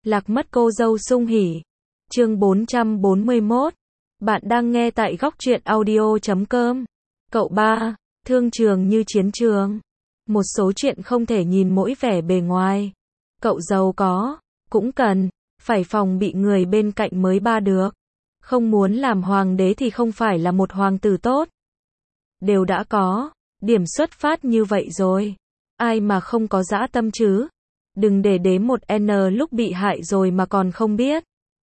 Lạc mất cô dâu sung hỉ. Chương 441. Bạn đang nghe tại góc truyện audio.com. Cậu ba, thương trường như chiến trường. Một số chuyện không thể nhìn mỗi vẻ bề ngoài. Cậu giàu có, cũng cần, phải phòng bị người bên cạnh mới ba được. Không muốn làm hoàng đế thì không phải là một hoàng tử tốt. Đều đã có, điểm xuất phát như vậy rồi. Ai mà không có dã tâm chứ? Đừng để đến một N lúc bị hại rồi mà còn không biết.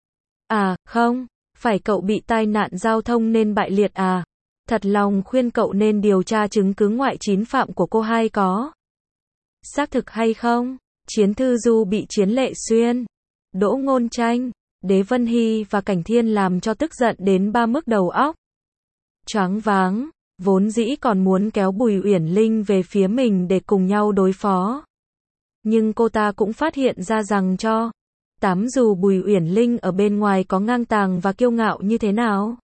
À, không, phải cậu bị tai nạn giao thông nên bại liệt à? Thật lòng khuyên cậu nên điều tra chứng cứ ngoại chín phạm của cô hai có. Xác thực hay không? Chiến Thư Du bị Chiến Lệ Xuyên, Đỗ Ngôn Tranh, Đế Vân Hy và Cảnh Thiên làm cho tức giận đến ba mức đầu óc choáng váng, vốn dĩ còn muốn kéo Bùi Uyển Linh về phía mình để cùng nhau đối phó. Nhưng cô ta cũng phát hiện ra rằng dù Bùi Uyển Linh ở bên ngoài có ngang tàng và kiêu ngạo như thế nào,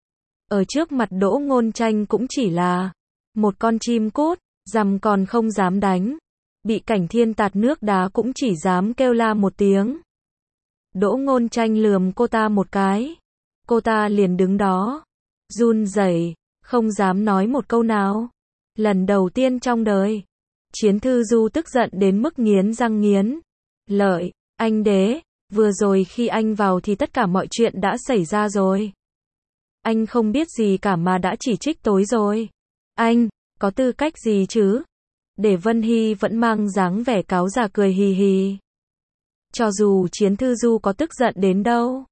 ở trước mặt Đỗ Ngôn Tranh cũng chỉ là một con chim cút, dằm còn không dám đánh. Bị Cảnh Thiên tạt nước đá cũng chỉ dám kêu la một tiếng. Đỗ Ngôn Tranh lườm cô ta một cái. Cô ta liền đứng đó, run rẩy, không dám nói một câu nào. Lần đầu tiên trong đời, Chiến Thư Du tức giận đến mức nghiến răng nghiến lợi. Anh Đế, vừa rồi khi anh vào thì tất cả mọi chuyện đã xảy ra rồi. Anh không biết gì cả mà đã chỉ trích tối rồi. Anh, có tư cách gì chứ? Để Vân Hy vẫn mang dáng vẻ cáo già cười hì hì. Cho dù Chiến Thư Du có tức giận đến đâu,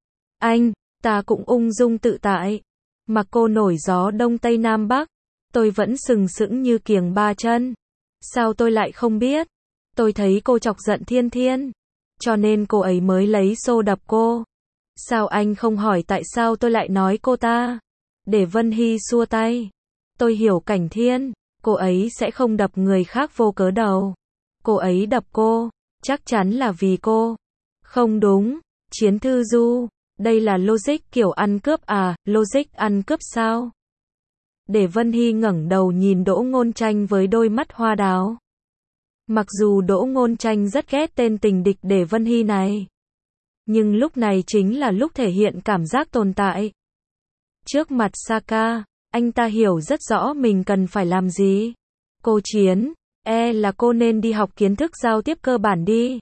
ta cũng ung dung tự tại. Mặc cô nổi gió đông tây nam bắc, tôi vẫn sừng sững như kiềng ba chân. Sao tôi lại không biết? Tôi thấy cô chọc giận Thiên Thiên, cho nên cô ấy mới lấy xô đập cô. Sao anh không hỏi tại sao tôi lại nói cô ta? Để Vân Hy xua tay. Tôi hiểu Cảnh Thiên, cô ấy sẽ không đập người khác vô cớ đâu. Cô ấy đập cô, chắc chắn là vì cô. Không đúng, Chiến Thư Du, đây là logic kiểu ăn cướp à, logic ăn cướp sao? Để Vân Hy ngẩng đầu nhìn Đỗ Ngôn Tranh với đôi mắt hoa đào. Mặc dù Đỗ Ngôn Tranh rất ghét tên tình địch Để Vân Hy này, nhưng lúc này chính là lúc thể hiện cảm giác tồn tại. Trước mặt Saka, anh ta hiểu rất rõ mình cần phải làm gì. Cô Chiến, là cô nên đi học kiến thức giao tiếp cơ bản đi.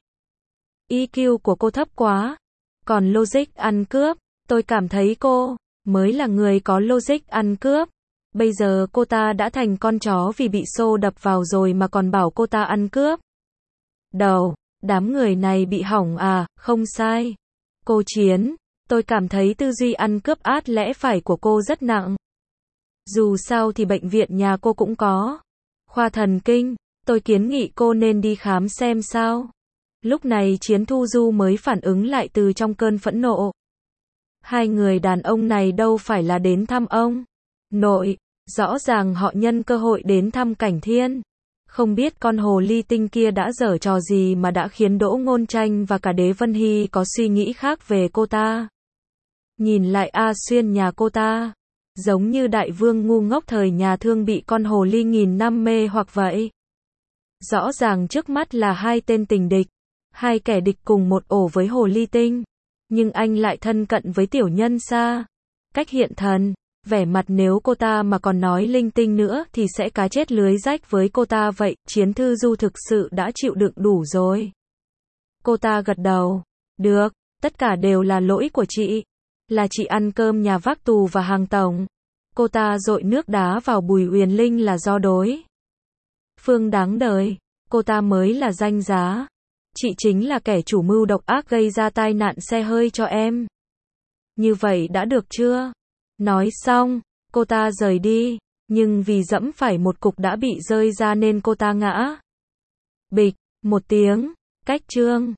EQ của cô thấp quá. Còn logic ăn cướp, tôi cảm thấy cô mới là người có logic ăn cướp. Bây giờ cô ta đã thành con chó vì bị xô đập vào rồi mà còn bảo cô ta ăn cướp. Đầu, đám người này bị hỏng à, không sai. Cô Chiến, tôi cảm thấy tư duy ăn cướp át lẽ phải của cô rất nặng. Dù sao thì bệnh viện nhà cô cũng có khoa thần kinh, tôi kiến nghị cô nên đi khám xem sao. Lúc này Chiến Thư Du mới phản ứng lại từ trong cơn phẫn nộ. Hai người đàn ông này đâu phải là đến thăm ông nội, rõ ràng họ nhân cơ hội đến thăm Cảnh Thiên. Không biết con hồ ly tinh kia đã giở trò gì mà đã khiến Đỗ Ngôn Tranh và cả Đế Vân Hy có suy nghĩ khác về cô ta. Nhìn lại A Xuyên nhà cô ta, giống như đại vương ngu ngốc thời nhà Thương bị con hồ ly nghìn năm mê hoặc vậy. Rõ ràng trước mắt là hai tên tình địch, hai kẻ địch cùng một ổ với hồ ly tinh, nhưng anh lại thân cận với tiểu nhân xa cách hiện thần. Vẻ mặt nếu cô ta mà còn nói linh tinh nữa thì sẽ cá chết lưới rách với cô ta vậy. Chiến Thư Du thực sự đã chịu đựng đủ rồi. Cô ta gật đầu. Được, tất cả đều là lỗi của chị. Là chị ăn cơm nhà vác tù và hàng tổng. Cô ta dội nước đá vào Bùi Uyển Linh là do đối phương đáng đời. Cô ta mới là danh giá. Chị chính là kẻ chủ mưu độc ác gây ra tai nạn xe hơi cho em. Như vậy đã được chưa? Nói xong, cô ta rời đi, nhưng vì dẫm phải một cục đã bị rơi ra nên cô ta ngã. Bịch, một tiếng, cách chương.